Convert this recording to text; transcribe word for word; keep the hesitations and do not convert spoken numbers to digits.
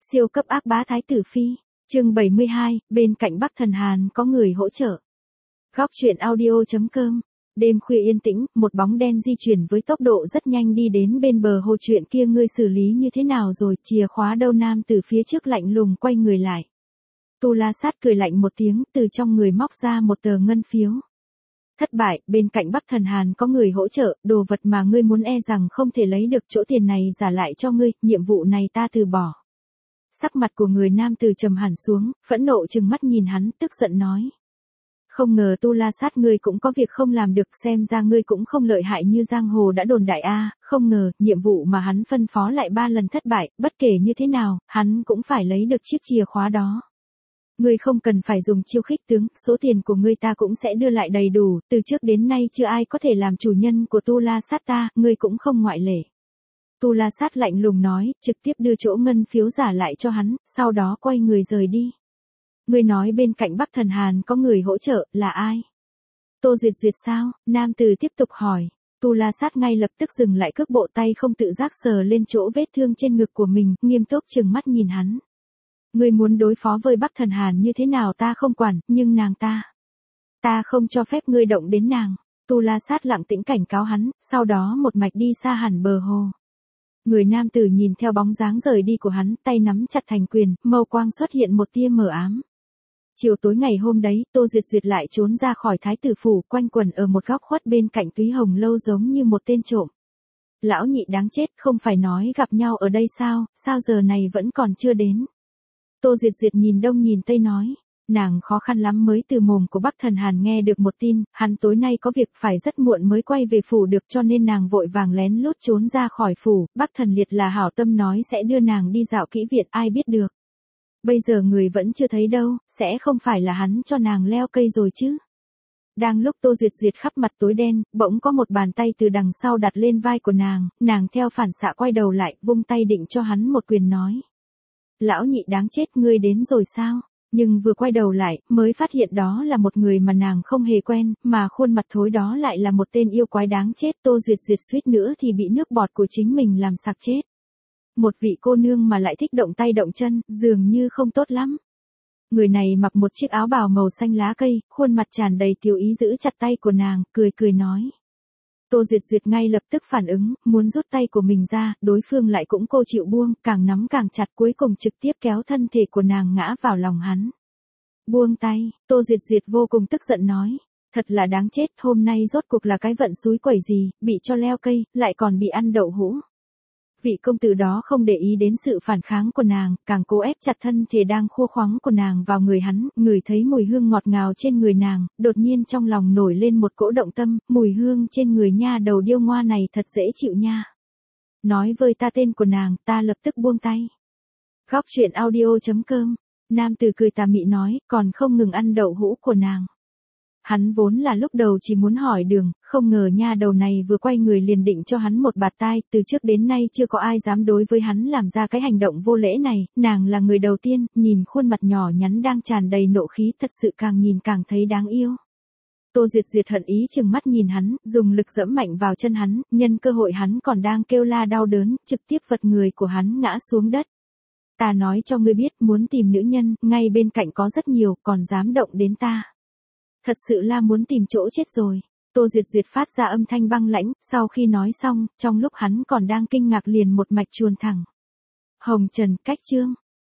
Siêu cấp ác bá Thái tử Phi, chương bảy mươi hai, bên cạnh Bắc Thần Hàn có người hỗ trợ. Góc truyện audio.com. Đêm khuya yên tĩnh, một bóng đen di chuyển với tốc độ rất nhanh đi đến bên bờ hồ. Chuyện kia ngươi xử lý như thế nào rồi, chìa khóa đâu? Nam từ phía trước lạnh lùng quay người lại. Tu La Sát cười lạnh một tiếng, từ trong người móc ra một tờ ngân phiếu. Thất bại, bên cạnh Bắc Thần Hàn có người hỗ trợ, đồ vật mà ngươi muốn e rằng không thể lấy được, chỗ tiền này trả lại cho ngươi, nhiệm vụ này ta từ bỏ. Sắc mặt của người nam tử trầm hẳn xuống, phẫn nộ trừng mắt nhìn hắn, tức giận nói. Không ngờ Tu La Sát ngươi cũng có việc không làm được, xem ra ngươi cũng không lợi hại như giang hồ đã đồn đại a. Không ngờ, nhiệm vụ mà hắn phân phó lại ba lần thất bại, bất kể như thế nào, hắn cũng phải lấy được chiếc chìa khóa đó. Ngươi không cần phải dùng chiêu khích tướng, số tiền của ngươi ta cũng sẽ đưa lại đầy đủ, từ trước đến nay chưa ai có thể làm chủ nhân của Tu La Sát ta, ngươi cũng không ngoại lệ. Tu La Sát lạnh lùng nói, trực tiếp đưa chỗ ngân phiếu giả lại cho hắn, sau đó quay người rời đi. Ngươi nói bên cạnh Bắc Thần Hàn có người hỗ trợ, là ai? Tô Duyệt Duyệt sao? Nam tử tiếp tục hỏi. Tu La Sát ngay lập tức dừng lại cước bộ, tay không tự giác sờ lên chỗ vết thương trên ngực của mình, nghiêm túc trừng mắt nhìn hắn. Ngươi muốn đối phó với Bắc Thần Hàn như thế nào ta không quản, nhưng nàng ta. Ta không cho phép ngươi động đến nàng. Tu La Sát lặng tĩnh cảnh cáo hắn, sau đó một mạch đi xa hẳn bờ hồ. Người nam tử nhìn theo bóng dáng rời đi của hắn, tay nắm chặt thành quyền, mâu quang xuất hiện một tia mờ ám. Chiều tối ngày hôm đấy, Tô Duyệt Duyệt lại trốn ra khỏi thái tử phủ, quanh quẩn ở một góc khuất bên cạnh Túy Hồng lâu giống như một tên trộm. Lão nhị đáng chết, không phải nói gặp nhau ở đây sao, sao giờ này vẫn còn chưa đến. Tô Duyệt Duyệt nhìn đông nhìn tây nói. Nàng khó khăn lắm mới từ mồm của Bắc Thần Hàn nghe được một tin, hắn tối nay có việc phải rất muộn mới quay về phủ được, cho nên nàng vội vàng lén lút trốn ra khỏi phủ. Bắc Thần Liệt là hảo tâm nói sẽ đưa nàng đi dạo kỹ viện, ai biết được. Bây giờ người vẫn chưa thấy đâu, sẽ không phải là hắn cho nàng leo cây rồi chứ. Đang lúc Tô Duyệt Duyệt khắp mặt tối đen, bỗng có một bàn tay từ đằng sau đặt lên vai của nàng, nàng theo phản xạ quay đầu lại, vung tay định cho hắn một quyền nói. Lão nhị đáng chết, ngươi đến rồi sao? Nhưng vừa quay đầu lại, mới phát hiện đó là một người mà nàng không hề quen, mà khuôn mặt thối đó lại là một tên yêu quái đáng chết. Tô Duyệt Duyệt suýt nữa thì bị nước bọt của chính mình làm sặc chết. Một vị cô nương mà lại thích động tay động chân, dường như không tốt lắm. Người này mặc một chiếc áo bào màu xanh lá cây, khuôn mặt tràn đầy tiểu ý giữ chặt tay của nàng, cười cười nói. Tô Duyệt Duyệt ngay lập tức phản ứng, muốn rút tay của mình ra, đối phương lại cũng cô chịu buông, càng nắm càng chặt, cuối cùng trực tiếp kéo thân thể của nàng ngã vào lòng hắn. Buông tay, Tô Duyệt Duyệt vô cùng tức giận nói. Thật là đáng chết, hôm nay rốt cuộc là cái vận xúi quẩy gì, bị cho leo cây, lại còn bị ăn đậu hũ. Vị công tử đó không để ý đến sự phản kháng của nàng, càng cố ép chặt thân thể đang khô khoắng của nàng vào người hắn, ngửi thấy mùi hương ngọt ngào trên người nàng, đột nhiên trong lòng nổi lên một cỗ động tâm, mùi hương trên người nha đầu điêu ngoa này thật dễ chịu nha. Nói với ta tên của nàng, ta lập tức buông tay. Góc truyện audio.com. Nam tử cười tà mị nói, còn không ngừng ăn đậu hũ của nàng. Hắn vốn là lúc đầu chỉ muốn hỏi đường, không ngờ nha đầu này vừa quay người liền định cho hắn một bạt tai, từ trước đến nay chưa có ai dám đối với hắn làm ra cái hành động vô lễ này, nàng là người đầu tiên, nhìn khuôn mặt nhỏ nhắn đang tràn đầy nộ khí, thật sự càng nhìn càng thấy đáng yêu. Tô Duyệt Duyệt hận ý chừng mắt nhìn hắn, dùng lực dẫm mạnh vào chân hắn, nhân cơ hội hắn còn đang kêu la đau đớn, trực tiếp vật người của hắn ngã xuống đất. Ta nói cho ngươi biết, muốn tìm nữ nhân, ngay bên cạnh có rất nhiều, còn dám động đến ta. Thật sự là muốn tìm chỗ chết rồi. Tô Duyệt Duyệt phát ra âm thanh băng lãnh, sau khi nói xong, trong lúc hắn còn đang kinh ngạc liền một mạch chuồn thẳng. Hồng Trần, cách chương.